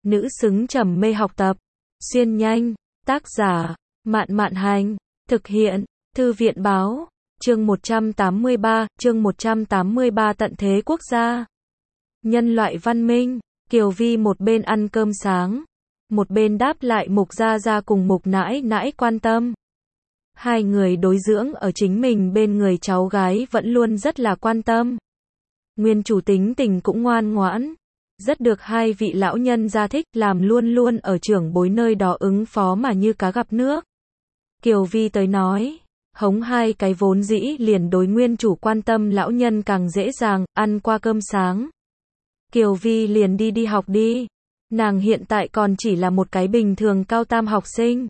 nữ xứng trầm mê học tập. Xuyên nhanh, tác giả, Mạn Mạn Hành, thực hiện, Thư viện Báo, chương 183, tận thế quốc gia. Nhân loại văn minh, Kiều Vi một bên ăn cơm sáng, một bên đáp lại Mục Gia Gia cùng Mục Nãi Nãi quan tâm. Hai người đối dưỡng ở chính mình bên người cháu gái vẫn luôn rất là quan tâm. Nguyên chủ tính tình cũng ngoan ngoãn, rất được hai vị lão nhân gia thích, làm luôn luôn ở trưởng bối nơi đó ứng phó mà như cá gặp nước. Kiều Vi tới nói, hống hai cái vốn dĩ liền đối nguyên chủ quan tâm lão nhân càng dễ dàng, ăn qua cơm sáng. Kiều Vi liền đi học đi. Nàng hiện tại còn chỉ là một cái bình thường cao tam học sinh.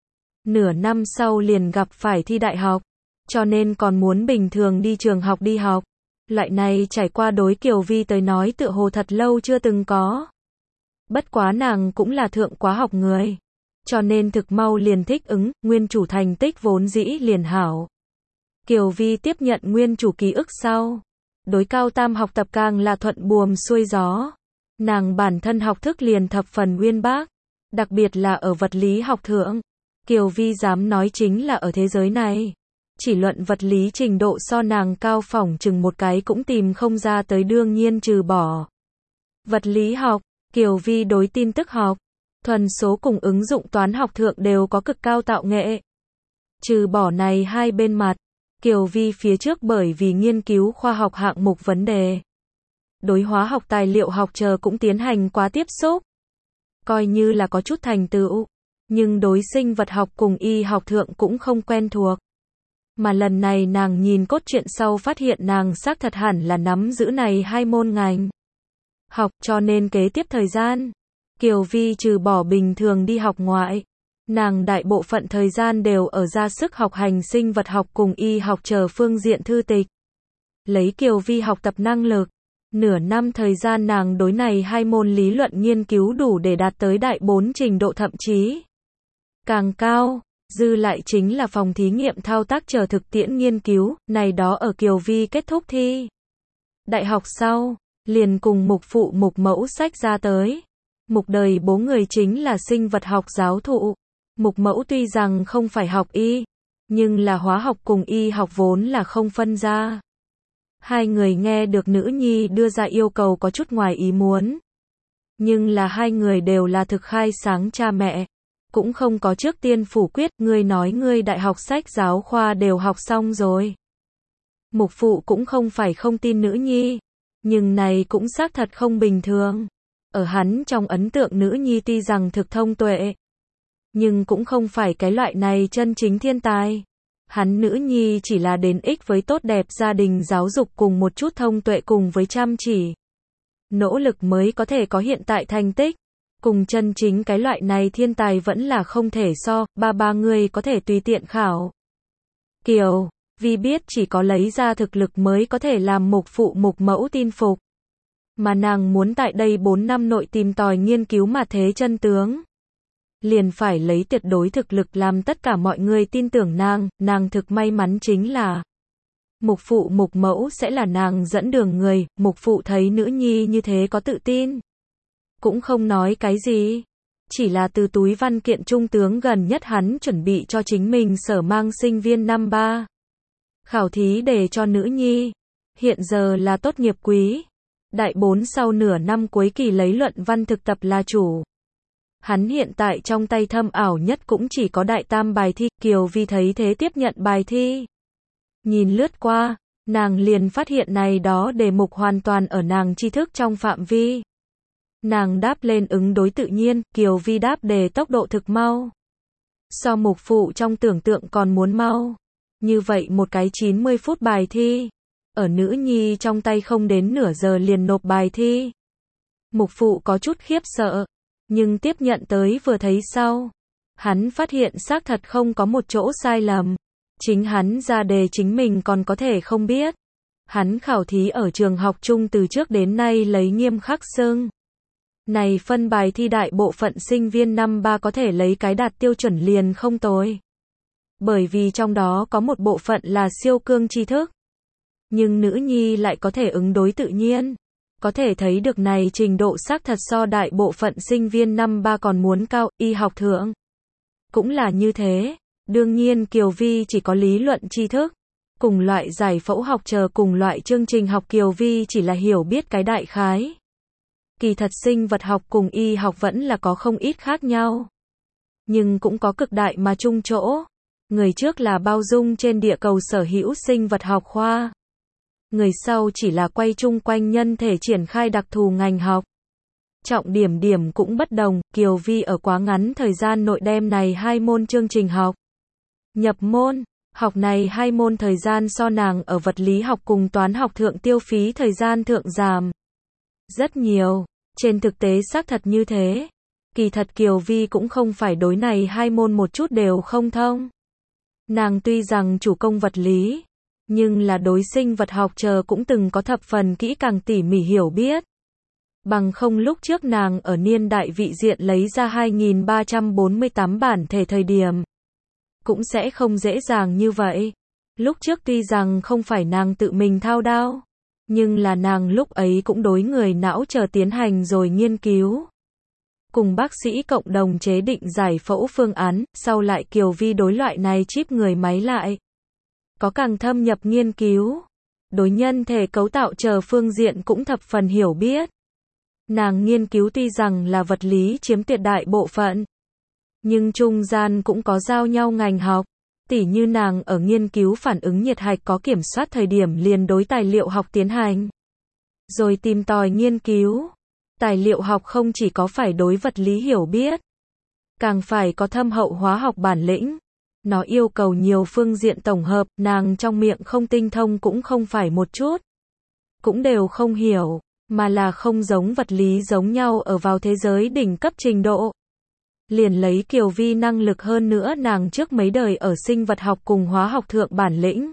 Nửa năm sau liền gặp phải thi đại học, cho nên còn muốn bình thường đi trường học đi học. Loại này trải qua đối Kiều Vi tới nói tựa hồ thật lâu chưa từng có. Bất quá nàng cũng là thượng quá học người, cho nên thực mau liền thích ứng, nguyên chủ thành tích vốn dĩ liền hảo. Kiều Vi tiếp nhận nguyên chủ ký ức sau, đối cao tam học tập càng là thuận buồm xuôi gió. Nàng bản thân học thức liền thập phần uyên bác, đặc biệt là ở vật lý học thượng. Kiều Vi dám nói chính là ở thế giới này, chỉ luận vật lý trình độ so nàng cao phỏng chừng một cái cũng tìm không ra tới, đương nhiên trừ bỏ vật lý học, Kiều Vi đối tin tức học, thuần số cùng ứng dụng toán học thượng đều có cực cao tạo nghệ. Trừ bỏ này hai bên mặt, Kiều Vi phía trước bởi vì nghiên cứu khoa học hạng mục vấn đề, đối hóa học tài liệu học chờ cũng tiến hành quá tiếp xúc, coi như là có chút thành tựu, nhưng đối sinh vật học cùng y học thượng cũng không quen thuộc. Mà lần này nàng nhìn cốt truyện sau phát hiện nàng xác thật hẳn là nắm giữ này hai môn ngành học, cho nên kế tiếp thời gian, Kiều Vi trừ bỏ bình thường đi học ngoại, nàng đại bộ phận thời gian đều ở ra sức học hành sinh vật học cùng y học chờ phương diện thư tịch. Lấy Kiều Vi học tập năng lực, nửa năm thời gian nàng đối này hai môn lý luận nghiên cứu đủ để đạt tới đại 4 trình độ, thậm chí càng cao. Dư lại chính là phòng thí nghiệm thao tác chờ thực tiễn nghiên cứu, này đó ở Kiều Vi kết thúc thi đại học sau, liền cùng mục phụ mục mẫu sách ra tới. Mục đời bố người chính là sinh vật học giáo thụ. Mục mẫu tuy rằng không phải học y, nhưng là hóa học cùng y học vốn là không phân ra. Hai người nghe được nữ nhi đưa ra yêu cầu có chút ngoài ý muốn. Nhưng là hai người đều là thực khai sáng cha mẹ, cũng không có trước tiên phủ quyết. Ngươi nói ngươi đại học sách giáo khoa đều học xong rồi. Mục phụ cũng không phải không tin nữ nhi, nhưng này cũng xác thật không bình thường. Ở hắn trong ấn tượng nữ nhi tuy rằng thực thông tuệ, nhưng cũng không phải cái loại này chân chính thiên tài. Hắn nữ nhi chỉ là đến ích với tốt đẹp gia đình giáo dục cùng một chút thông tuệ cùng với chăm chỉ nỗ lực mới có thể có hiện tại thành tích. Cùng chân chính cái loại này thiên tài vẫn là không thể so. Ba người có thể tùy tiện khảo. Kiều Vi biết chỉ có lấy ra thực lực mới có thể làm mục phụ mục mẫu tin phục. Mà nàng muốn tại đây 4 năm nội tìm tòi nghiên cứu mà thế chân tướng, liền phải lấy tuyệt đối thực lực làm tất cả mọi người tin tưởng nàng. Nàng thực may mắn chính là mục phụ mục mẫu sẽ là nàng dẫn đường người. Mục phụ thấy nữ nhi như thế có tự tin, cũng không nói cái gì, chỉ là từ túi văn kiện trung tướng gần nhất hắn chuẩn bị cho chính mình sở mang sinh viên năm 3 khảo thí để cho nữ nhi. Hiện giờ là tốt nghiệp quý, đại 4 sau nửa năm cuối kỳ lấy luận văn thực tập là chủ. Hắn hiện tại trong tay thâm ảo nhất cũng chỉ có đại tam bài thi. Kiều Vi thấy thế tiếp nhận bài thi. Nhìn lướt qua, nàng liền phát hiện này đó đề mục hoàn toàn ở nàng tri thức trong phạm vi. Nàng đáp lên ứng đối tự nhiên. Kiều Vi đáp đề tốc độ thực mau, so mục phụ trong tưởng tượng còn muốn mau. Như vậy một cái 90 phút bài thi, ở nữ nhi trong tay không đến nửa giờ liền nộp bài thi. Mục phụ có chút khiếp sợ, nhưng tiếp nhận tới vừa thấy sau, hắn phát hiện xác thật không có một chỗ sai lầm. Chính hắn ra đề chính mình còn có thể không biết. Hắn khảo thí ở trường học chung từ trước đến nay lấy nghiêm khắc xưng. Này phân bài thi đại bộ phận sinh viên năm 3 có thể lấy cái đạt tiêu chuẩn liền không tồi. Bởi vì trong đó có một bộ phận là siêu cương tri thức. Nhưng nữ nhi lại có thể ứng đối tự nhiên. Có thể thấy được này trình độ xác thật so đại bộ phận sinh viên năm 3 còn muốn cao, y học thượng. Cũng là như thế. Đương nhiên Kiều Vi chỉ có lý luận tri thức. Cùng loại giải phẫu học chờ cùng loại chương trình học Kiều Vi chỉ là hiểu biết cái đại khái. Kỳ thật sinh vật học cùng y học vẫn là có không ít khác nhau. Nhưng cũng có cực đại mà chung chỗ. Người trước là bao dung trên địa cầu sở hữu sinh vật học khoa. Người sau chỉ là quay chung quanh nhân thể triển khai đặc thù ngành học. Trọng điểm cũng bất đồng, Kiều Vi ở quá ngắn thời gian nội đem này hai môn chương trình học. Nhập môn, học này hai môn thời gian so nàng ở vật lý học cùng toán học thượng tiêu phí thời gian thượng giảm. Rất nhiều, trên thực tế xác thật như thế. Kỳ thật Kiều Vi cũng không phải đối này hai môn một chút đều không thông. Nàng tuy rằng chủ công vật lý, nhưng là đối sinh vật học chờ cũng từng có thập phần kỹ càng tỉ mỉ hiểu biết. Bằng không lúc trước nàng ở niên đại vị diện lấy ra 2348 bản thể thời điểm. Cũng sẽ không dễ dàng như vậy. Lúc trước tuy rằng không phải nàng tự mình thao đao, nhưng là nàng lúc ấy cũng đối người não chờ tiến hành rồi nghiên cứu. Cùng bác sĩ cộng đồng chế định giải phẫu phương án, sau lại Kiều Vi đối loại này chip người máy lại. Có càng thâm nhập nghiên cứu. Đối nhân thể cấu tạo chờ phương diện cũng thập phần hiểu biết. Nàng nghiên cứu tuy rằng là vật lý chiếm tuyệt đại bộ phận, nhưng trung gian cũng có giao nhau ngành học. Tỉ như nàng ở nghiên cứu phản ứng nhiệt hạch có kiểm soát thời điểm liền đối tài liệu học tiến hành. Rồi tìm tòi nghiên cứu. Tài liệu học không chỉ có phải đối vật lý hiểu biết, càng phải có thâm hậu hóa học bản lĩnh. Nó yêu cầu nhiều phương diện tổng hợp, nàng trong miệng không tinh thông cũng không phải một chút. Cũng đều không hiểu, mà là không giống vật lý giống nhau ở vào thế giới đỉnh cấp trình độ. Liền lấy Kiều Vi năng lực hơn nữa nàng trước mấy đời ở sinh vật học cùng hóa học thượng bản lĩnh.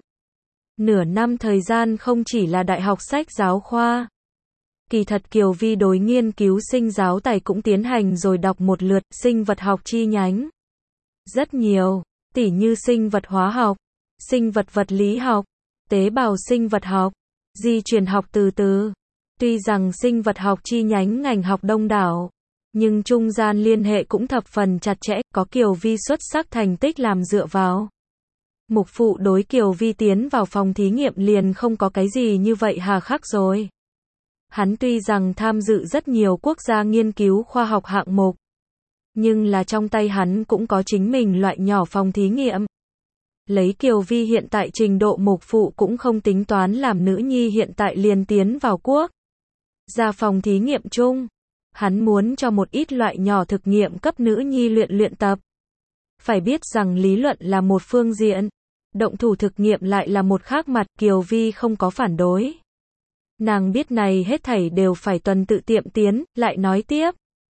Nửa năm thời gian không chỉ là đại học sách giáo khoa. Kỳ thật Kiều Vi đối nghiên cứu sinh giáo tài cũng tiến hành rồi đọc một lượt sinh vật học chi nhánh. Rất nhiều, tỉ như sinh vật hóa học, sinh vật vật lý học, tế bào sinh vật học, di truyền học từ từ. Tuy rằng sinh vật học chi nhánh ngành học đông đảo, nhưng trung gian liên hệ cũng thập phần chặt chẽ, có Kiều Vi xuất sắc thành tích làm dựa vào. Mục phụ đối Kiều Vi tiến vào phòng thí nghiệm liền không có cái gì như vậy hà khắc rồi. Hắn tuy rằng tham dự rất nhiều quốc gia nghiên cứu khoa học hạng mục, nhưng là trong tay hắn cũng có chính mình loại nhỏ phòng thí nghiệm. Lấy Kiều Vi hiện tại trình độ mục phụ cũng không tính toán làm nữ nhi hiện tại liền tiến vào quốc ra phòng thí nghiệm chung. Hắn muốn cho một ít loại nhỏ thực nghiệm cấp nữ nhi luyện tập. Phải biết rằng lý luận là một phương diện, động thủ thực nghiệm lại là một khác mặt, Kiều Vi không có phản đối. Nàng biết này hết thảy đều phải tuần tự tiệm tiến, lại nói tiếp.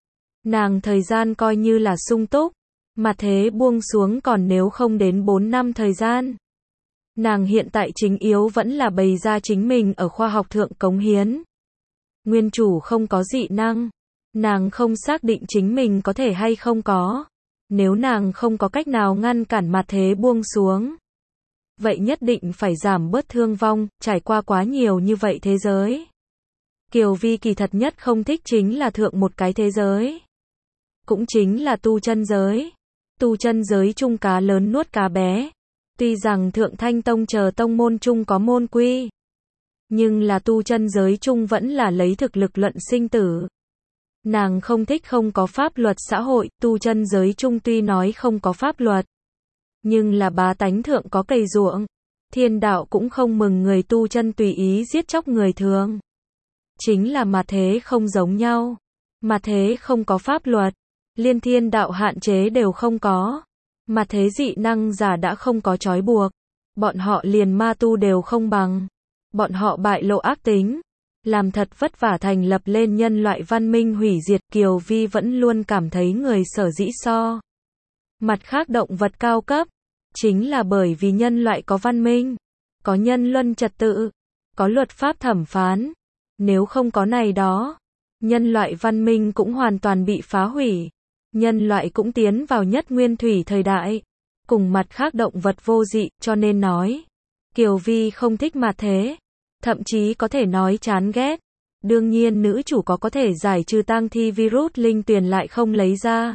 Nàng thời gian coi như là sung túc, mà thế buông xuống còn nếu không đến 4 năm thời gian. Nàng hiện tại chính yếu vẫn là bày ra chính mình ở khoa học thượng cống hiến. Nguyên chủ không có dị năng. Nàng không xác định chính mình có thể hay không có. Nếu nàng không có cách nào ngăn cản mặt thế buông xuống, vậy nhất định phải giảm bớt thương vong, trải qua quá nhiều như vậy thế giới. Kiều Vi kỳ thật nhất không thích chính là thượng một cái thế giới. Cũng chính là tu chân giới. Tu chân giới chung cá lớn nuốt cá bé. Tuy rằng thượng thanh tông chờ tông môn chung có môn quy, nhưng là tu chân giới chung vẫn là lấy thực lực luận sinh tử. Nàng không thích không có pháp luật xã hội, tu chân giới chung tuy nói không có pháp luật, nhưng là bá tánh thượng có cày ruộng. Thiên đạo cũng không mừng người tu chân tùy ý giết chóc người thường. Chính là mà thế không giống nhau. Mà thế không có pháp luật, liên thiên đạo hạn chế đều không có. Mà thế dị năng giả đã không có trói buộc. Bọn họ liền ma tu đều không bằng. Bọn họ bại lộ ác tính. Làm thật vất vả thành lập lên nhân loại văn minh hủy diệt. Kiều Vi vẫn luôn cảm thấy người sở dĩ so mặt khác động vật cao cấp, chính là bởi vì nhân loại có văn minh, có nhân luân trật tự, có luật pháp thẩm phán. Nếu không có này đó, nhân loại văn minh cũng hoàn toàn bị phá hủy. Nhân loại cũng tiến vào nhất nguyên thủy thời đại, cùng mặt khác động vật vô dị, cho nên nói, Kiều Vi không thích mặt thế, thậm chí có thể nói chán ghét. Đương nhiên nữ chủ có thể giải trừ tang thi virus linh tuyền lại không lấy ra.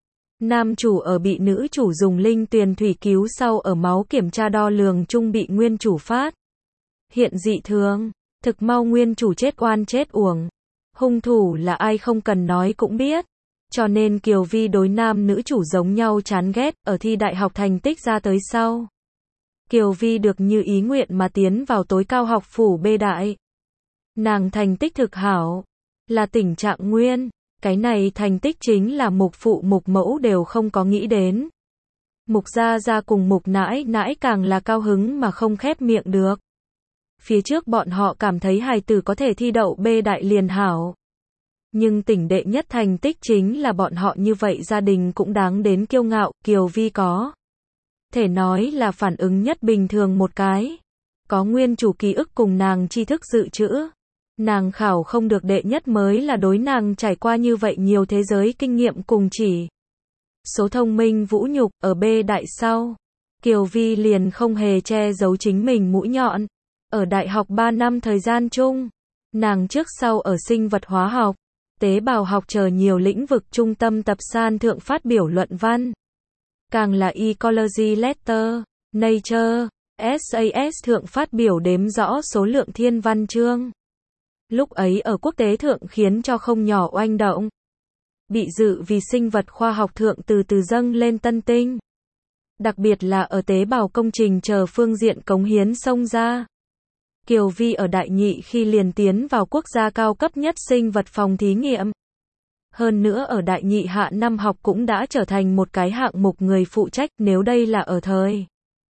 Nam chủ ở bị nữ chủ dùng linh tuyền thủy cứu sau ở máu kiểm tra đo lường chung bị nguyên chủ phát hiện dị thường, thực mau nguyên chủ chết oan chết uổng. Hung thủ là ai không cần nói cũng biết. Cho nên Kiều Vi đối nam nữ chủ giống nhau chán ghét, ở thi đại học thành tích ra tới sau. Kiều Vi được như ý nguyện mà tiến vào tối cao học phủ B đại. Nàng thành tích thực hảo, là tỉnh trạng nguyên, cái này thành tích chính là mục phụ mục mẫu đều không có nghĩ đến. Mục gia gia cùng mục nãi nãi càng là cao hứng mà không khép miệng được. Phía trước bọn họ cảm thấy hài tử có thể thi đậu B đại liền hảo. Nhưng tỉnh đệ nhất thành tích chính là bọn họ như vậy gia đình cũng đáng đến kiêu ngạo, Kiều Vi có thể nói là phản ứng nhất bình thường một cái. Có nguyên chủ ký ức cùng nàng tri thức dự trữ. Nàng khảo không được đệ nhất mới là đối nàng trải qua như vậy nhiều thế giới kinh nghiệm cùng chỉ số thông minh vũ nhục ở B đại sau. Kiều Vi liền không hề che giấu chính mình mũi nhọn. Ở đại học 3 năm thời gian chung, nàng trước sau ở sinh vật hóa học, tế bào học chờ nhiều lĩnh vực trung tâm tập san thượng phát biểu luận văn. Càng là Ecology Letter, Nature, SAS thượng phát biểu đếm rõ số lượng thiên văn chương. Lúc ấy ở quốc tế thượng khiến cho không nhỏ oanh động. Bị dự vì sinh vật khoa học thượng từ từ dâng lên tân tinh. Đặc biệt là ở tế bào công trình chờ phương diện cống hiến xông ra. Kiều Vi ở đại nhị khi liền tiến vào quốc gia cao cấp nhất sinh vật phòng thí nghiệm. Hơn nữa ở đại nhị hạ năm học cũng đã trở thành một cái hạng mục người phụ trách, nếu đây là ở thời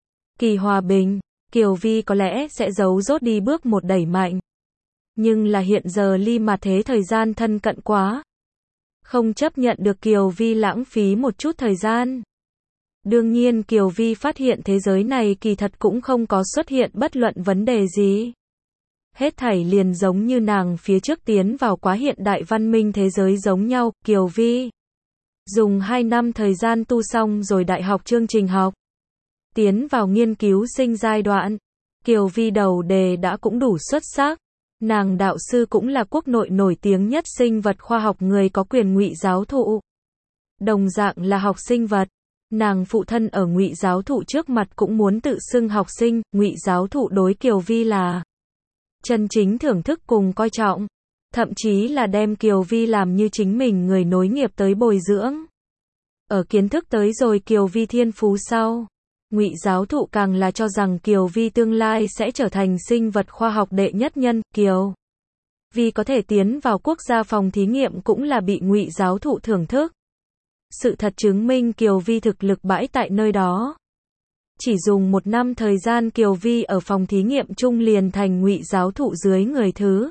kỳ hòa bình, Kiều Vi có lẽ sẽ giấu rốt đi bước một đẩy mạnh. Nhưng là hiện giờ ly mà thế thời gian thân cận quá. Không chấp nhận được Kiều Vi lãng phí một chút thời gian. Đương nhiên Kiều Vi phát hiện thế giới này kỳ thật cũng không có xuất hiện bất luận vấn đề gì. Hết thảy liền giống như nàng phía trước tiến vào quá hiện đại văn minh thế giới giống nhau. Kiều Vi dùng 2 năm thời gian tu xong rồi đại học chương trình học. Tiến vào nghiên cứu sinh giai đoạn. Kiều Vi đầu đề đã cũng đủ xuất sắc. Nàng đạo sư cũng là quốc nội nổi tiếng nhất sinh vật khoa học người có quyền Ngụy giáo thụ. Đồng dạng là học sinh vật. Nàng phụ thân ở Ngụy giáo thụ trước mặt cũng muốn tự xưng học sinh. Ngụy giáo thụ đối Kiều Vi là chân chính thưởng thức cùng coi trọng. Thậm chí là đem Kiều Vi làm như chính mình người nối nghiệp tới bồi dưỡng. Ở kiến thức tới rồi Kiều Vi thiên phú sau. Ngụy giáo thụ càng là cho rằng Kiều Vi tương lai sẽ trở thành sinh vật khoa học đệ nhất nhân. Kiều Vi có thể tiến vào quốc gia phòng thí nghiệm cũng là bị Ngụy giáo thụ thưởng thức. Sự thật chứng minh Kiều Vi thực lực bãi tại nơi đó. Chỉ dùng 1 năm thời gian Kiều Vi ở phòng thí nghiệm chung liền thành Ngụy giáo thụ dưới người thứ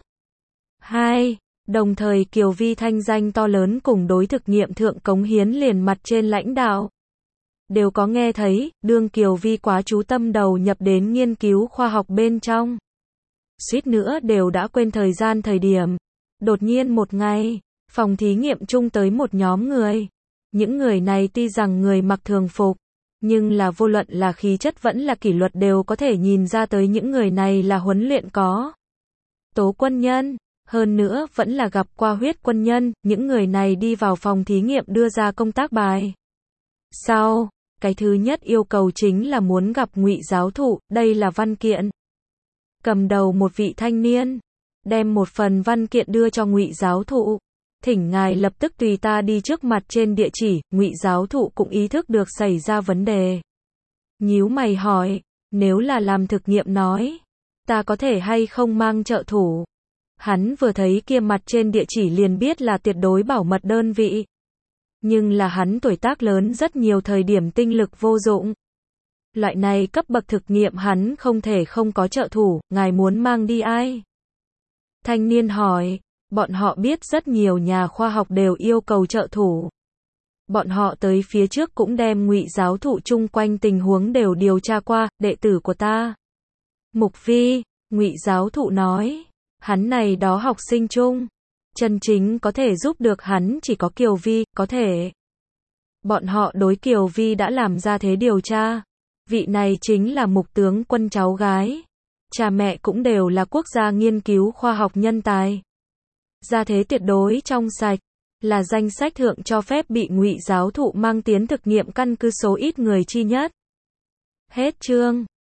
2. Đồng thời Kiều Vi thanh danh to lớn cùng đối thực nghiệm thượng cống hiến liền mặt trên lãnh đạo. Đều có nghe thấy, đương Kiều Vi quá chú tâm đầu nhập đến nghiên cứu khoa học bên trong. Suýt nữa đều đã quên thời gian thời điểm. Đột nhiên một ngày, phòng thí nghiệm chung tới một nhóm người. Những người này tuy rằng người mặc thường phục, nhưng là vô luận là khí chất vẫn là kỷ luật đều có thể nhìn ra tới những người này là huấn luyện có tố quân nhân, hơn nữa vẫn là gặp qua huyết quân nhân. Những người này đi vào phòng thí nghiệm đưa ra công tác bài. Sau, cái thứ nhất yêu cầu chính là muốn gặp Ngụy giáo thụ, đây là văn kiện. Cầm đầu một vị thanh niên, đem một phần văn kiện đưa cho Ngụy giáo thụ. Thỉnh ngài lập tức tùy ta đi trước mặt trên địa chỉ. Ngụy giáo thụ cũng ý thức được xảy ra vấn đề. Nhíu mày hỏi, nếu là làm thực nghiệm nói, ta có thể hay không mang trợ thủ? Hắn vừa thấy kia mặt trên địa chỉ liền biết là tuyệt đối bảo mật đơn vị. Nhưng là hắn tuổi tác lớn rất nhiều thời điểm tinh lực vô dụng. Loại này cấp bậc thực nghiệm hắn không thể không có trợ thủ, ngài muốn mang đi ai? Thanh niên hỏi, bọn họ biết rất nhiều nhà khoa học đều yêu cầu trợ thủ. Bọn họ tới phía trước cũng đem Ngụy giáo thụ chung quanh tình huống đều điều tra qua, đệ tử của ta. Mục Vi, Ngụy giáo thụ nói, hắn này đó học sinh chung. Chân chính có thể giúp được hắn chỉ có Kiều Vi, có thể. Bọn họ đối Kiều Vi đã làm ra thế điều tra. Vị này chính là Mục tướng quân cháu gái. Cha mẹ cũng đều là quốc gia nghiên cứu khoa học nhân tài. Gia thế tuyệt đối trong sạch, là danh sách thượng cho phép bị ngụy giáo thụ mang tiến thực nghiệm căn cứ số ít người chi nhất. Hết chương.